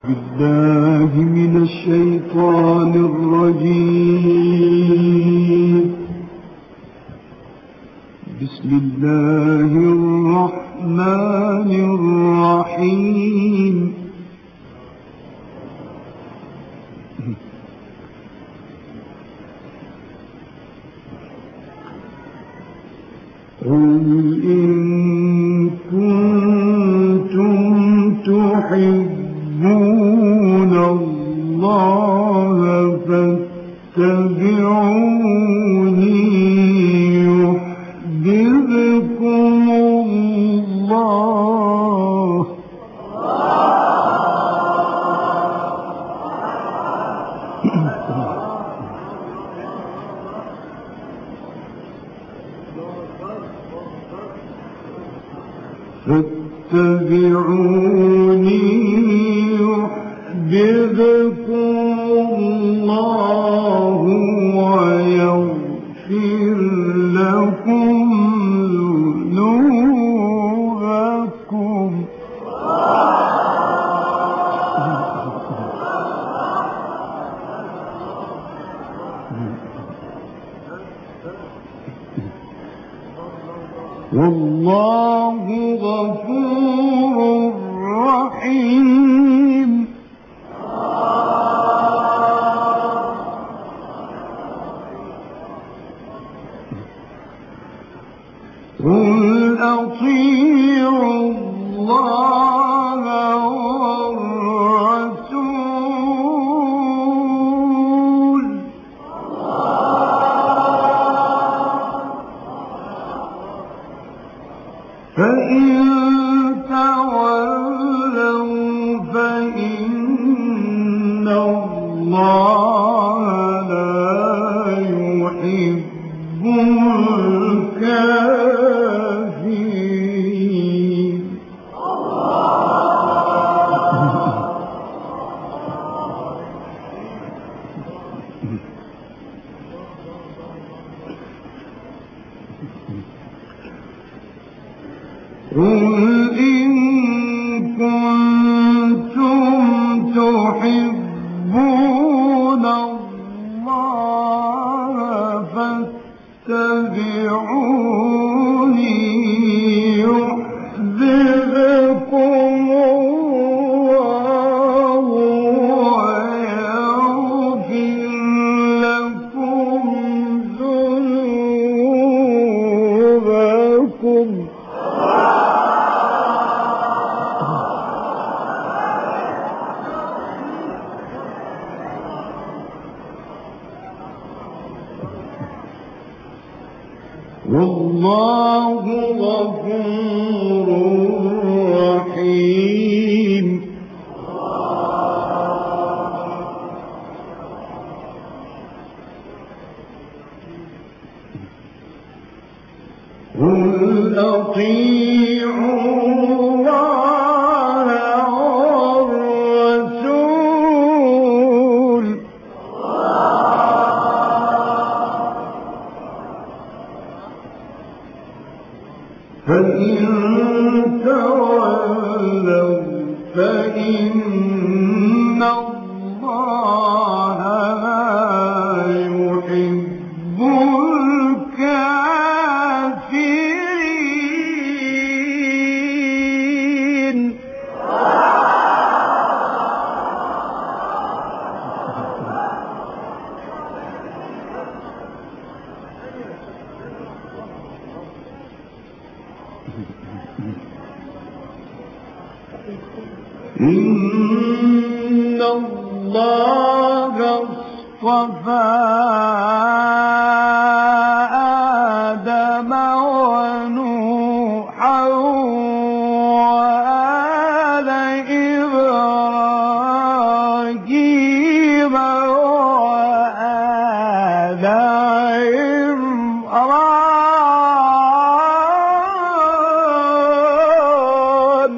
بالله من الشيطان الرجيم. بسم الله الرحمن الرحيم. قل إن كنتم تحبون الله فاتبعوني يحببكم الله فاتبعوني يحببكم الله ويغفر لكم ذنوبكم. والله غفور رحيم. قل أطيعوا الله والرسول فإن تولوا فإن الله لا يحب الكافرين. قل إن كنتم تحبون الله فاتبعوني يحببكم الله ويغفر لكم ذنوبكم. والله غفور رحيم. قل أطيعوا الله والرسول فإن تولوا فإن الله لا يحب الكافرين. إن الله اصطفى آدم ونوحا وآل إبراهيم وآل عمران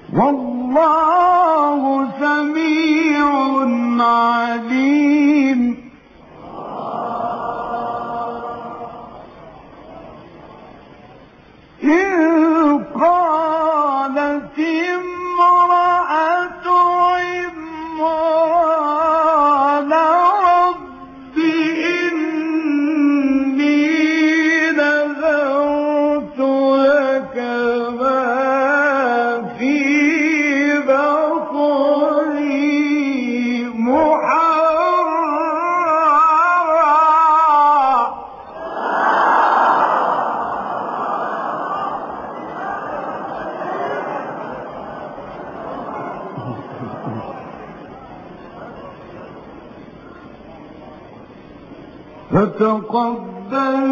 والله سميع عليم إذ قالت امرأة عمران رب إني نذرت لك ما في بطني فتقبل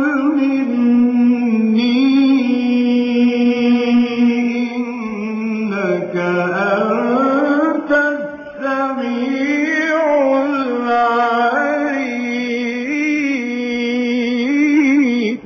مني إنك أنت السميع العليم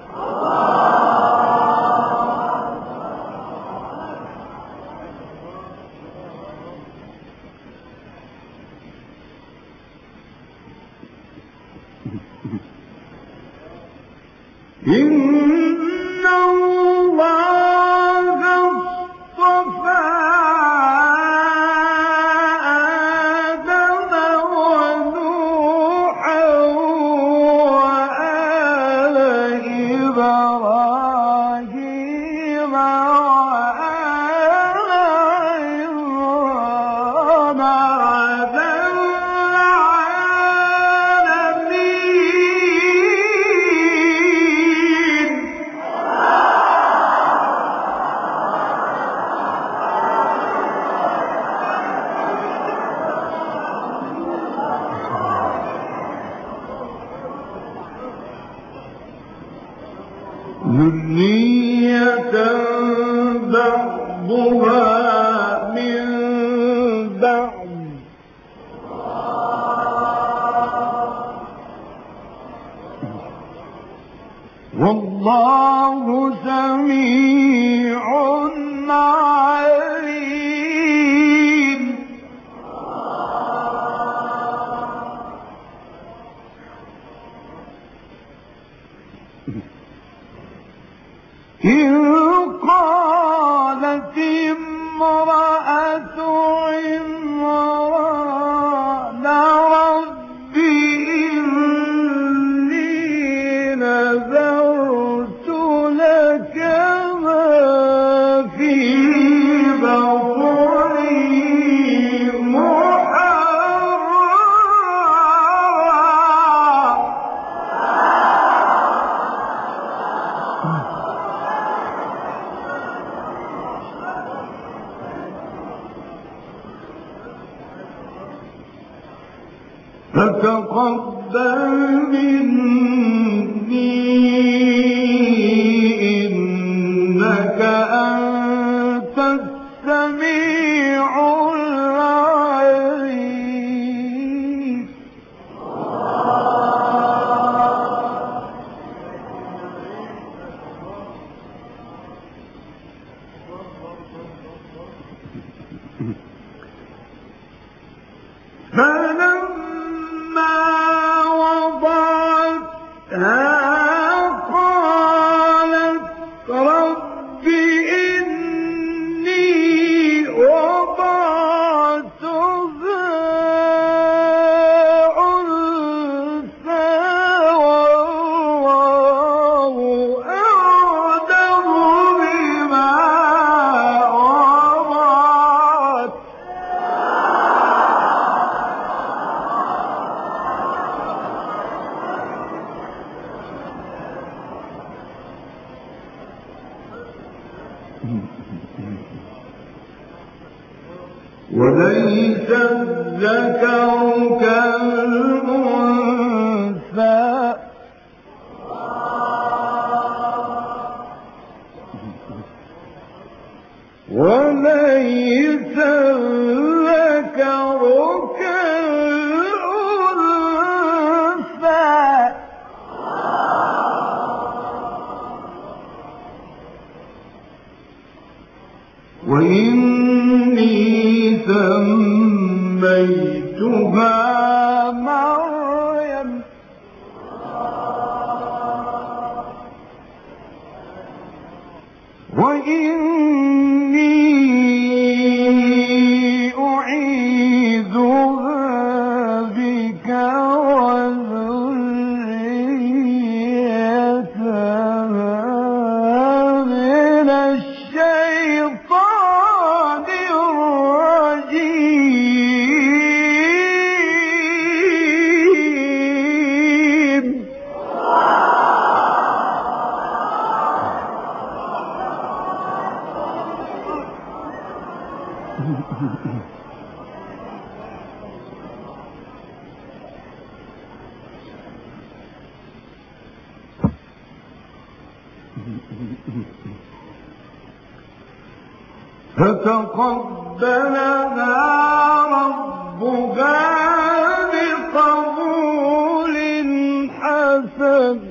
إن الله اصطفى آدم ونوحا وآل إبراهيم وآل عمران على ذرية بعضها من بعض والله سميع عليم إذ قالت امرأة عمران رب إني نذرت لك ما في بطني فتقبل مني إنك أنت السميع العليم فلما وضعتها قالت رب إني وضعتها أنثى والله أعلم بما وضعت وليس الذكر كالأنثى وليس الذكر كالأنثى وإني سميتها مريم وإني أعيذها بك وذريتها من الشيطان الرجيم. فتقبلها ربها بقبول حسن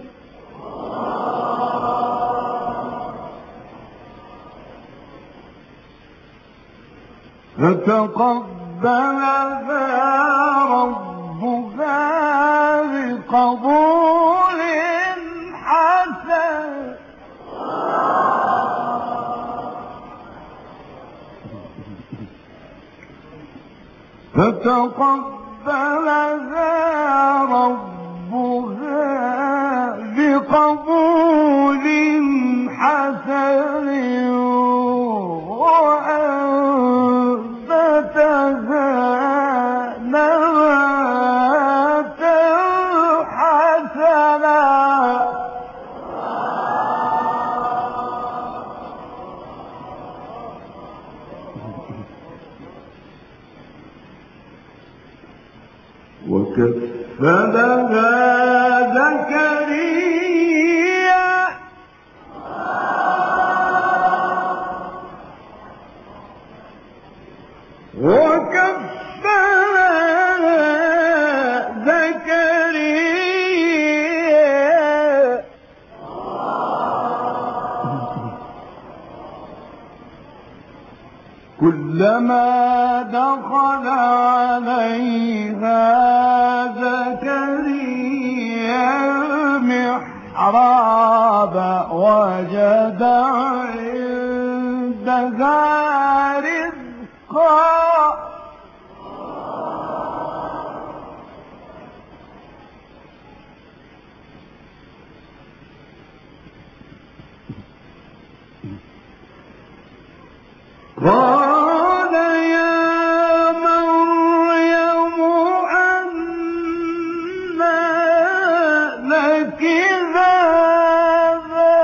فتقبلها ربها بقبول حسن وأنبتها نباتا حسنا. وكفلها زكريا كلما دخل عليها زكريا المحراب وجد عندها رزقا قال يا مريم أنى لك هذا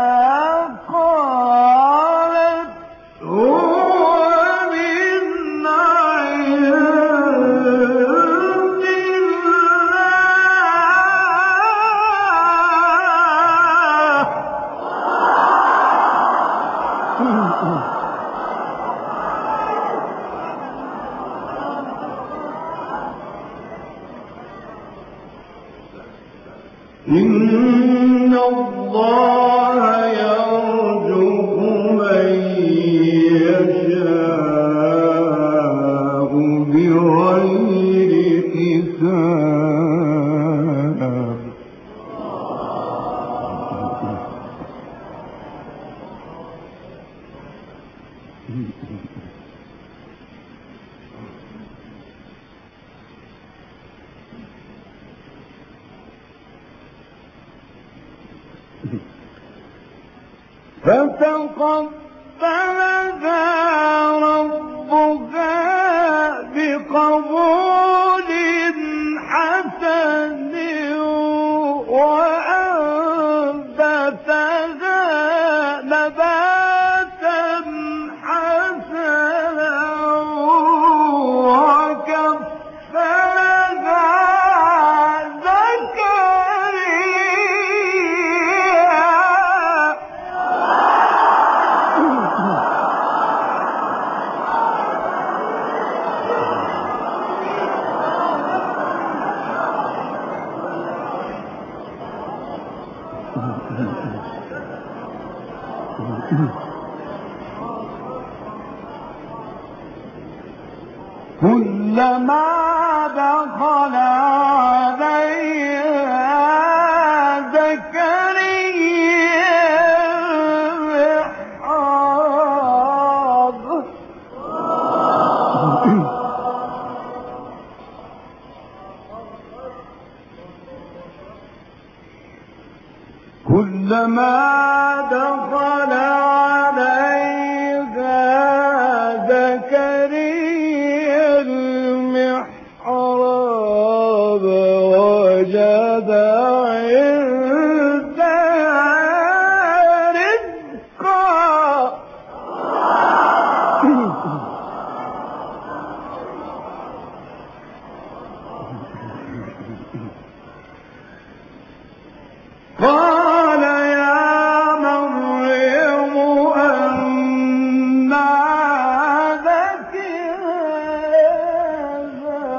قالت هو من عند الله. إن الله يرزق من يشاء بغير حساب. فتقبلها ربها بقبول حسن وأنبتها نباتا حسنا وكفلها زكريا كلما دخل عليها زكريا المحراب كلما دخل عليها زكريا المحراب وجد عندها رزقا قال يا مريم أنى لك هذا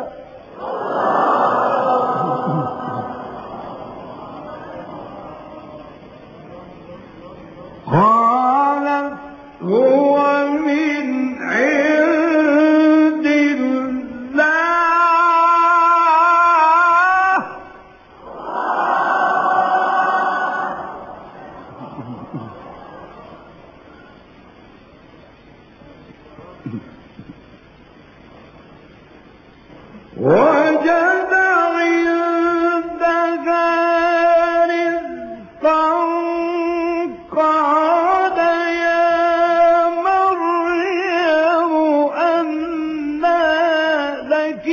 قالت هو من عند الله وجد عندها رزقا قال يا مريم أنى لك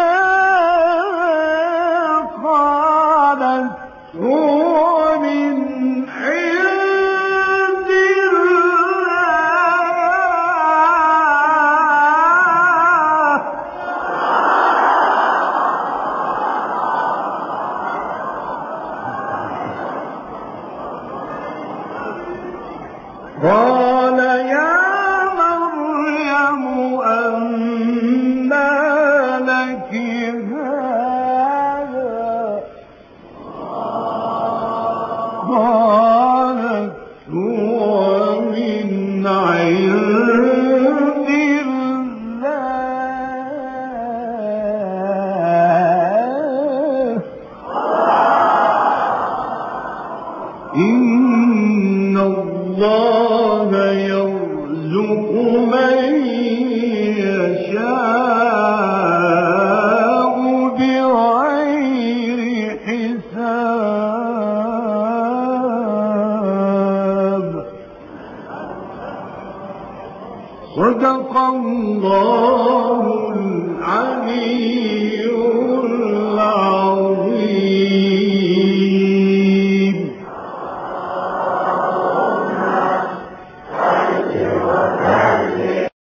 هذا قالت هو من عند الله قال يا مريم أنى لك هذا قالت هو من عند الله إن الله يرزق من يشاء بغير حساب صدق الله العلي